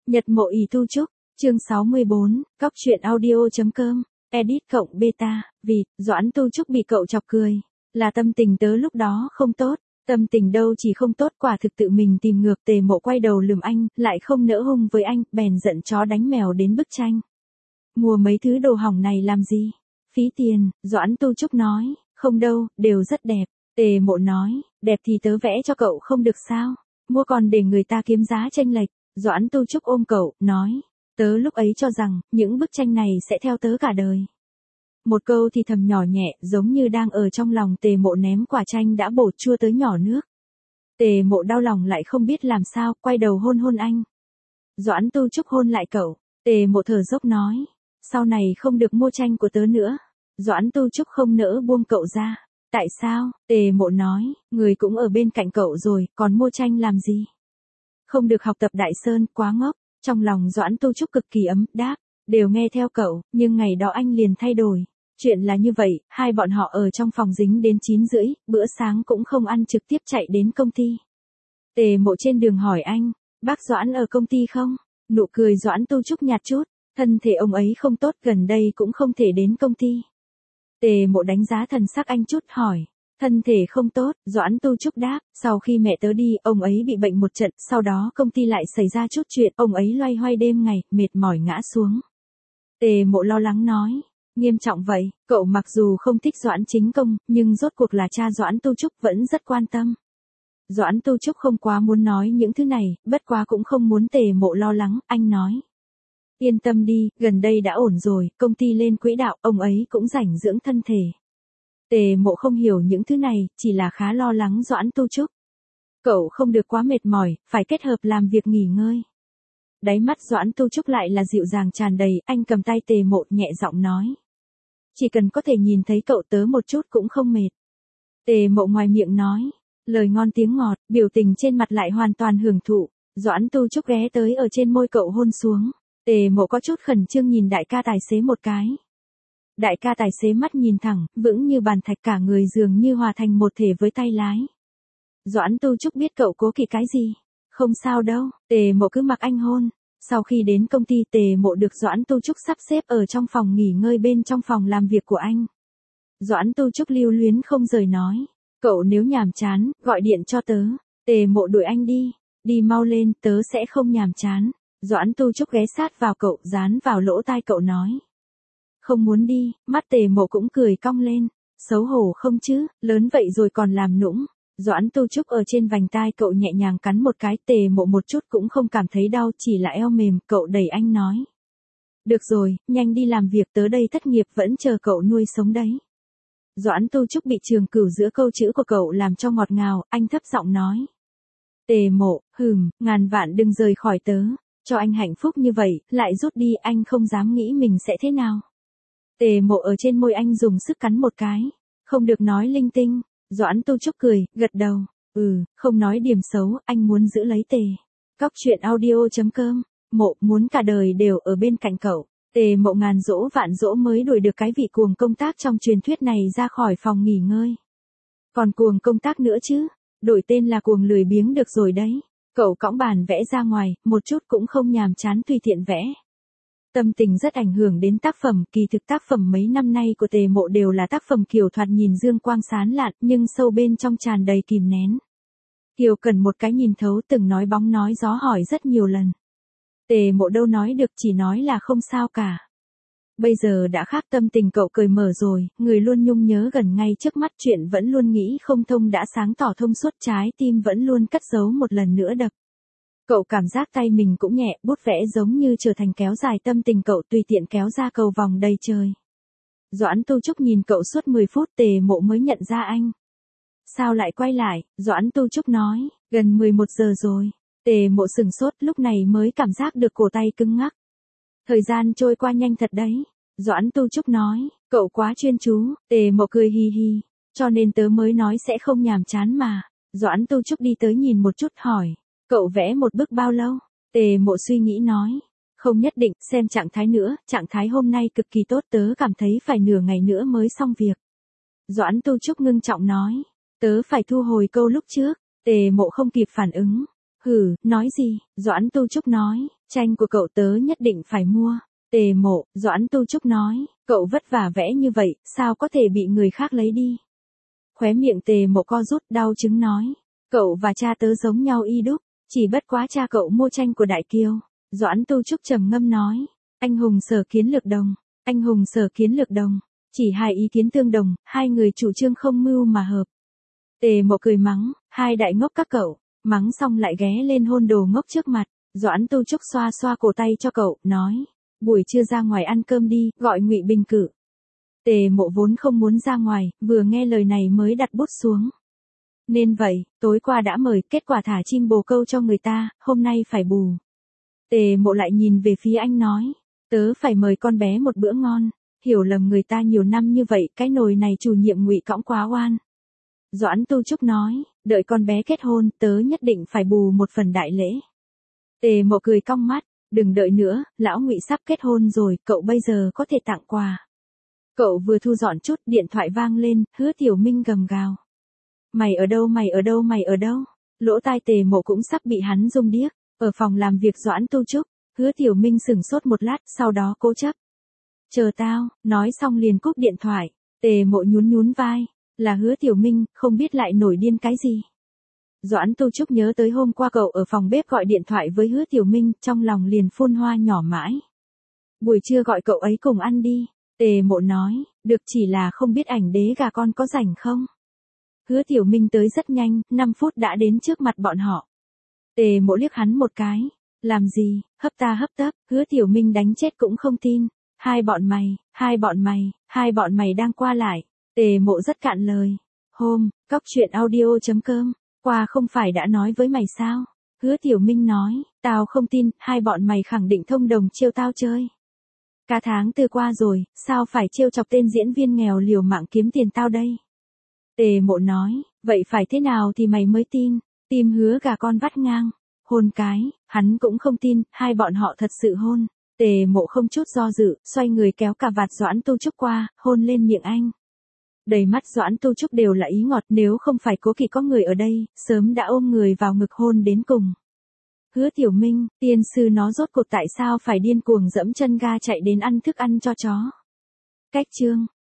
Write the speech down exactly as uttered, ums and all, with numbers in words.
Nhật mộ ỷ tu trúc, chương sáu mươi bốn, cóc truyện audio.com, edit cộng beta, vì, Doãn tu trúc bị cậu chọc cười. Là tâm tình tớ lúc đó không tốt, tâm tình đâu chỉ không tốt, quả thực tự mình tìm ngược. Tề mộ quay đầu lườm anh, lại không nỡ hung với anh, bèn giận chó đánh mèo đến bức tranh. Mua mấy thứ đồ hỏng này làm gì? Phí tiền, Doãn tu trúc nói, không đâu, đều rất đẹp. Tề mộ nói, đẹp thì tớ vẽ cho cậu không được sao? Mua còn để người ta kiếm giá chênh lệch. Doãn tu trúc ôm cậu, nói, tớ lúc ấy cho rằng, những bức tranh này sẽ theo tớ cả đời. Một câu thì thầm nhỏ nhẹ, giống như đang ở trong lòng. Tề mộ ném quả chanh đã bổ chua tới nhỏ nước. Tề mộ đau lòng lại không biết làm sao, quay đầu hôn hôn anh. Doãn tu trúc hôn lại cậu. Tề mộ thở dốc nói, sau này không được mua tranh của tớ nữa. Doãn tu trúc không nỡ buông cậu ra. Tại sao? Tề mộ nói, người cũng ở bên cạnh cậu rồi, còn mua tranh làm gì? Không được học tập Đại Sơn, quá ngốc. Trong lòng Doãn tu trúc cực kỳ ấm, đáp, đều nghe theo cậu, nhưng ngày đó anh liền thay đổi. Chuyện là như vậy, hai bọn họ ở trong phòng dính đến chín rưỡi, bữa sáng cũng không ăn, trực tiếp chạy đến công ty. Tề mộ trên đường hỏi anh, bác Doãn ở công ty không? Nụ cười Doãn tu trúc nhạt chút, thân thể ông ấy không tốt, gần đây cũng không thể đến công ty. Tề mộ đánh giá thần sắc anh chút, hỏi, thân thể không tốt. Doãn tu trúc đáp, sau khi mẹ tớ đi, ông ấy bị bệnh một trận, sau đó công ty lại xảy ra chút chuyện, ông ấy loay hoay đêm ngày, mệt mỏi ngã xuống. Tề mộ lo lắng nói, nghiêm trọng vậy? Cậu mặc dù không thích Doãn chính công, nhưng rốt cuộc là cha Doãn tu trúc, vẫn rất quan tâm. Doãn tu trúc không quá muốn nói những thứ này, bất quá cũng không muốn tề mộ lo lắng, anh nói, yên tâm đi, gần đây đã ổn rồi, công ty lên quỹ đạo, ông ấy cũng rảnh dưỡng thân thể. Tề mộ không hiểu những thứ này, chỉ là khá lo lắng Doãn tu trúc. Cậu không được quá mệt mỏi, phải kết hợp làm việc nghỉ ngơi. Đáy mắt Doãn tu trúc lại là dịu dàng tràn đầy, anh cầm tay tề mộ nhẹ giọng nói, chỉ cần có thể nhìn thấy cậu tớ một chút cũng không mệt. Tề mộ ngoài miệng nói, lời ngon tiếng ngọt, biểu tình trên mặt lại hoàn toàn hưởng thụ. Doãn tu trúc ghé tới ở trên môi cậu hôn xuống. Tề mộ có chút khẩn trương nhìn đại ca tài xế một cái. Đại ca tài xế mắt nhìn thẳng, vững như bàn thạch, cả người dường như hòa thành một thể với tay lái. Doãn tu trúc biết cậu cố kỵ cái gì. Không sao đâu, tề mộ cứ mặc anh hôn. Sau khi đến công ty, tề mộ được Doãn tu trúc sắp xếp ở trong phòng nghỉ ngơi bên trong phòng làm việc của anh. Doãn tu trúc lưu luyến không rời nói, cậu nếu nhàm chán, gọi điện cho tớ. Tề mộ đuổi anh đi, đi mau lên, tớ sẽ không nhàm chán. Doãn tu trúc ghé sát vào cậu, dán vào lỗ tai cậu nói, không muốn đi. Mắt tề mộ cũng cười cong lên, xấu hổ không chứ, lớn vậy rồi còn làm nũng. Doãn tu trúc ở trên vành tai cậu nhẹ nhàng cắn một cái, tề mộ một chút cũng không cảm thấy đau, chỉ là eo mềm. Cậu đẩy anh nói, được rồi, nhanh đi làm việc, tớ đây thất nghiệp vẫn chờ cậu nuôi sống đấy. Doãn tu trúc bị trường cửu giữa câu chữ của cậu làm cho ngọt ngào, anh thấp giọng nói, tề mộ, hừm, ngàn vạn đừng rời khỏi tớ, cho anh hạnh phúc như vậy, lại rút đi, anh không dám nghĩ mình sẽ thế nào. Tề mộ ở trên môi anh dùng sức cắn một cái, không được nói linh tinh. Doãn tu trúc cười, gật đầu, ừ, không nói điểm xấu, anh muốn giữ lấy tề. Cóc truyện audio.com, mộ muốn cả đời đều ở bên cạnh cậu. Tề mộ ngàn dỗ vạn dỗ mới đuổi được cái vị cuồng công tác trong truyền thuyết này ra khỏi phòng nghỉ ngơi. Còn cuồng công tác nữa chứ, đổi tên là cuồng lười biếng được rồi đấy. Cậu cõng bàn vẽ ra ngoài, một chút cũng không nhàm chán, tùy tiện vẽ. Tâm tình rất ảnh hưởng đến tác phẩm, kỳ thực tác phẩm mấy năm nay của tề mộ đều là tác phẩm kiểu thoạt nhìn dương quang sáng lạn, nhưng sâu bên trong tràn đầy kìm nén. Kiều cần một cái nhìn thấu, từng nói bóng nói gió hỏi rất nhiều lần. Tề mộ đâu nói được, chỉ nói là không sao cả. Bây giờ đã khác, tâm tình cậu cởi mở rồi, người luôn nhung nhớ gần ngay trước mắt, chuyện vẫn luôn nghĩ không thông đã sáng tỏ thông suốt, trái tim vẫn luôn cất giấu một lần nữa đập. Cậu cảm giác tay mình cũng nhẹ, bút vẽ giống như trở thành kéo dài tâm tình cậu, tùy tiện kéo ra cầu vòng đầy trời. Doãn tu trúc nhìn cậu suốt mười phút, tề mộ mới nhận ra anh. Sao lại quay lại? Doãn tu trúc nói, gần mười một giờ rồi. Tề mộ sừng sốt, lúc này mới cảm giác được cổ tay cứng ngắc. Thời gian trôi qua nhanh thật đấy. Doãn tu trúc nói, cậu quá chuyên chú. Tề mộ cười hi hi, cho nên tớ mới nói sẽ không nhàm chán mà. Doãn tu trúc đi tới nhìn một chút, hỏi, cậu vẽ một bức bao lâu? Tề mộ suy nghĩ nói, không nhất định, xem trạng thái nữa, trạng thái hôm nay cực kỳ tốt, tớ cảm thấy phải nửa ngày nữa mới xong việc. Doãn tu trúc ngưng trọng nói, tớ phải thu hồi câu lúc trước. Tề mộ không kịp phản ứng. Hử, nói gì? Doãn Tu Trúc nói, tranh của cậu tớ nhất định phải mua. Tề Mộ, Doãn Tu Trúc nói, cậu vất vả vẽ như vậy, sao có thể bị người khác lấy đi? Khóe miệng Tề Mộ co rút, đau chứng nói, cậu và cha tớ giống nhau y đúc, chỉ bất quá cha cậu mua tranh của Đại Kiêu. Doãn Tu Trúc trầm ngâm nói, anh hùng Sở Kiến Lược đồng, anh hùng Sở Kiến Lược đồng, chỉ hai ý kiến tương đồng, hai người chủ trương không mưu mà hợp. Tề Mộ cười mắng, hai đại ngốc các cậu, mắng xong lại ghé lên hôn đồ ngốc trước mặt. Doãn Tu Trúc xoa xoa cổ tay cho cậu, nói, buổi trưa ra ngoài ăn cơm đi, gọi Ngụy Bình cử. Tề Mộ vốn không muốn ra ngoài, vừa nghe lời này mới đặt bút xuống. Nên vậy, tối qua đã mời, kết quả thả chim bồ câu cho người ta, hôm nay phải bù. Tề Mộ lại nhìn về phía anh nói, tớ phải mời con bé một bữa ngon, hiểu lầm người ta nhiều năm như vậy, cái nồi này chủ nhiệm Ngụy cõng quá oan. Doãn Tu Trúc nói, đợi con bé kết hôn, tớ nhất định phải bù một phần đại lễ. Tề Mộ cười cong mắt, đừng đợi nữa, lão Ngụy sắp kết hôn rồi, cậu bây giờ có thể tặng quà. Cậu vừa thu dọn chút, điện thoại vang lên, Hứa Tiểu Minh gầm gào. Mày ở đâu mày ở đâu mày ở đâu? Lỗ tai Tề Mộ cũng sắp bị hắn rung điếc. Ở phòng làm việc Doãn Tu Trúc, Hứa Tiểu Minh sửng sốt một lát, sau đó cố chấp. Chờ tao, nói xong liền cúp điện thoại. Tề Mộ nhún nhún vai, là Hứa Tiểu Minh, không biết lại nổi điên cái gì. Doãn Tu Trúc nhớ tới hôm qua cậu ở phòng bếp gọi điện thoại với Hứa Tiểu Minh, trong lòng liền phun hoa nhỏ mãi. Buổi trưa gọi cậu ấy cùng ăn đi. Tề Mộ nói, được, chỉ là không biết ảnh đế gà con có rảnh không? Hứa Tiểu Minh tới rất nhanh, năm phút đã đến trước mặt bọn họ. Tề Mộ liếc hắn một cái, làm gì, hấp ta hấp tấp, Hứa Tiểu Minh đánh chết cũng không tin. Hai bọn mày, hai bọn mày, hai bọn mày đang qua lại. Tề Mộ rất cạn lời. Hôm, cóc truyện audio chấm com, qua không phải đã nói với mày sao? Hứa Tiểu Minh nói, tao không tin, hai bọn mày khẳng định thông đồng chiêu tao chơi. Cả tháng tư qua rồi, sao phải trêu chọc tên diễn viên nghèo liều mạng kiếm tiền tao đây? Tề Mộ nói, vậy phải thế nào thì mày mới tin? Tim Hứa gà con vắt ngang. Hôn cái, hắn cũng không tin, hai bọn họ thật sự hôn. Tề Mộ không chút do dự, xoay người kéo cà vạt Doãn Tu Trúc qua, hôn lên miệng anh. Đầy mắt Doãn Tu Trúc đều là ý ngọt, nếu không phải Cố Kỵ có người ở đây, sớm đã ôm người vào ngực hôn đến cùng. Hứa Tiểu Minh, tiên sư nó rốt cuộc tại sao phải điên cuồng dẫm chân ga chạy đến ăn thức ăn cho chó. Cách chương